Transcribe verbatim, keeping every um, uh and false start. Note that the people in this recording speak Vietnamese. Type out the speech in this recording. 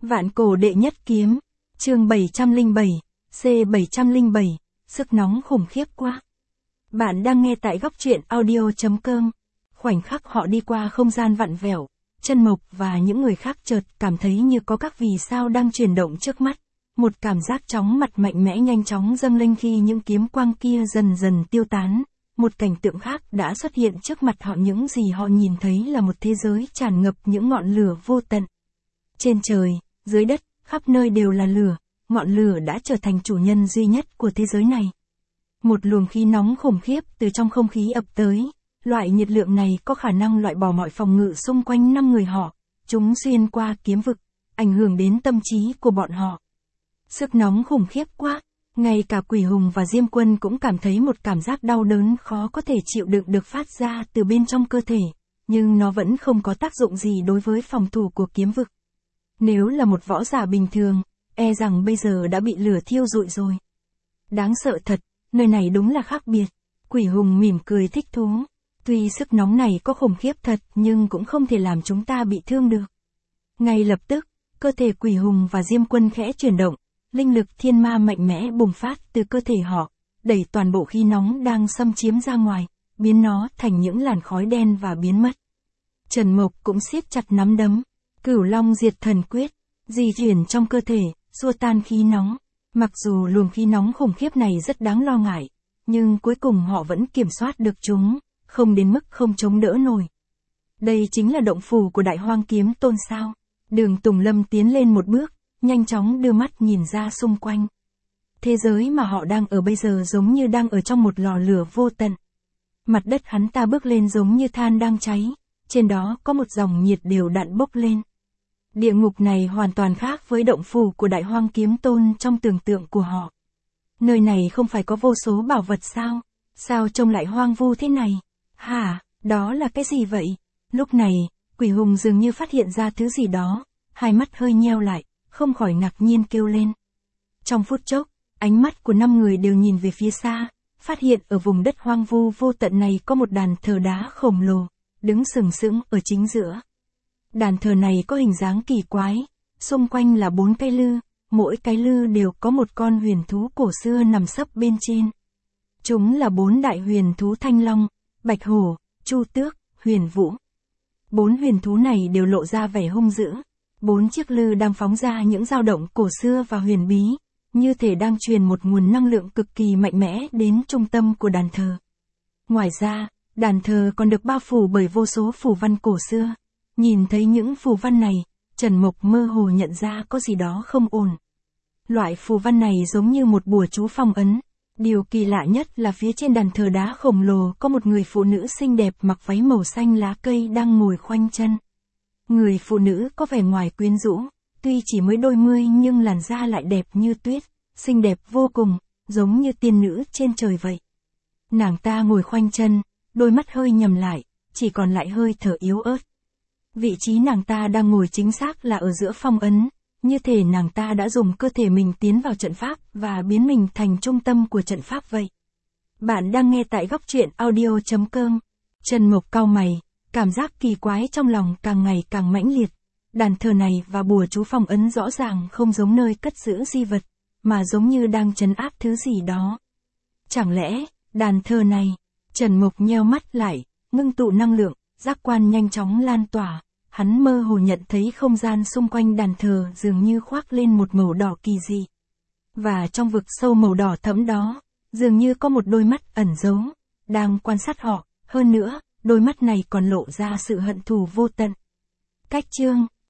Vạn cổ đệ nhất kiếm, chương bảy trăm lẻ bảy, C bảy trăm lẻ bảy, sức nóng khủng khiếp quá. Bạn đang nghe tại góc truyện audio chấm com. Khoảnh khắc họ đi qua không gian vặn vẹo, Trần Mộc và những người khác chợt cảm thấy như có các vì sao đang chuyển động trước mắt. Một cảm giác chóng mặt mạnh mẽ nhanh chóng dâng lên khi những kiếm quang kia dần dần tiêu tán. Một cảnh tượng khác đã xuất hiện trước mặt họ, những gì họ nhìn thấy là một thế giới tràn ngập những ngọn lửa vô tận. Trên trời, dưới đất, khắp nơi đều là lửa, ngọn lửa đã trở thành chủ nhân duy nhất của thế giới này. Một luồng khí nóng khủng khiếp từ trong không khí ập tới, loại nhiệt lượng này có khả năng loại bỏ mọi phòng ngự xung quanh năm người họ, chúng xuyên qua kiếm vực, ảnh hưởng đến tâm trí của bọn họ. Sức nóng khủng khiếp quá, ngay cả Quỷ Hùng và Diêm Quân cũng cảm thấy một cảm giác đau đớn khó có thể chịu đựng được phát ra từ bên trong cơ thể, nhưng nó vẫn không có tác dụng gì đối với phòng thủ của kiếm vực. Nếu là một võ giả bình thường, e rằng bây giờ đã bị lửa thiêu rụi rồi. Đáng sợ thật, nơi này đúng là khác biệt. Quỷ Hùng mỉm cười thích thú. Tuy sức nóng này có khủng khiếp thật nhưng cũng không thể làm chúng ta bị thương được. Ngay lập tức, cơ thể Quỷ Hùng và Diêm Quân khẽ chuyển động, linh lực thiên ma mạnh mẽ bùng phát từ cơ thể họ, đẩy toàn bộ khí nóng đang xâm chiếm ra ngoài, biến nó thành những làn khói đen và biến mất. Trần Mộc cũng siết chặt nắm đấm, Cửu Long Diệt Thần Quyết, di chuyển trong cơ thể, xua tan khí nóng. Mặc dù luồng khí nóng khủng khiếp này rất đáng lo ngại, nhưng cuối cùng họ vẫn kiểm soát được chúng, không đến mức không chống đỡ nổi. Đây chính là động phủ của Đại Hoang Kiếm Tôn sao? Đường Tùng Lâm tiến lên một bước, nhanh chóng đưa mắt nhìn ra xung quanh. Thế giới mà họ đang ở bây giờ giống như đang ở trong một lò lửa vô tận. Mặt đất hắn ta bước lên giống như than đang cháy, trên đó có một dòng nhiệt đều đặn bốc lên. Địa ngục này hoàn toàn khác với động phủ của Đại Hoang Kiếm Tôn trong tưởng tượng của họ. Nơi này không phải có vô số bảo vật sao? Sao trông lại hoang vu thế này? Hả, đó là cái gì vậy? Lúc này, Quỷ Hùng dường như phát hiện ra thứ gì đó, hai mắt hơi nheo lại, không khỏi ngạc nhiên kêu lên. Trong phút chốc, ánh mắt của năm người đều nhìn về phía xa, phát hiện ở vùng đất hoang vu vô tận này có một đàn thờ đá khổng lồ, đứng sừng sững ở chính giữa. Đàn thờ này có hình dáng kỳ quái, xung quanh là bốn cái lư, mỗi cái lư đều có một con huyền thú cổ xưa nằm sấp bên trên. Chúng là bốn đại huyền thú Thanh Long, Bạch Hổ, Chu Tước, Huyền Vũ. Bốn huyền thú này đều lộ ra vẻ hung dữ. Bốn chiếc lư đang phóng ra những dao động cổ xưa và huyền bí, như thể đang truyền một nguồn năng lượng cực kỳ mạnh mẽ đến trung tâm của đàn thờ. Ngoài ra, đàn thờ còn được bao phủ bởi vô số phù văn cổ xưa. Nhìn thấy những phù văn này, Trần Mộc mơ hồ nhận ra có gì đó không ổn. Loại phù văn này giống như một bùa chú phong ấn. Điều kỳ lạ nhất là phía trên đàn thờ đá khổng lồ có một người phụ nữ xinh đẹp mặc váy màu xanh lá cây đang ngồi khoanh chân. Người phụ nữ có vẻ ngoài quyến rũ, tuy chỉ mới đôi mươi nhưng làn da lại đẹp như tuyết, xinh đẹp vô cùng, giống như tiên nữ trên trời vậy. Nàng ta ngồi khoanh chân, đôi mắt hơi nhắm lại, chỉ còn lại hơi thở yếu ớt. Vị trí nàng ta đang ngồi chính xác là ở giữa phong ấn, như thể nàng ta đã dùng cơ thể mình tiến vào trận pháp và biến mình thành trung tâm của trận pháp vậy. Bạn đang nghe tại góc truyện audio chấm com. Trần Mộc cau mày, cảm giác kỳ quái trong lòng càng ngày càng mãnh liệt. Đàn thờ này và bùa chú phong ấn rõ ràng không giống nơi cất giữ di vật, mà giống như đang trấn áp thứ gì đó. Chẳng lẽ, đàn thờ này? Trần Mộc nheo mắt lại, ngưng tụ năng lượng, giác quan nhanh chóng lan tỏa. Hắn mơ hồ nhận thấy không gian xung quanh đàn thờ dường như khoác lên một màu đỏ kỳ dị. Và trong vực sâu màu đỏ thẫm đó, dường như có một đôi mắt ẩn giấu, đang quan sát họ. Hơn nữa, đôi mắt này còn lộ ra sự hận thù vô tận. Cách chương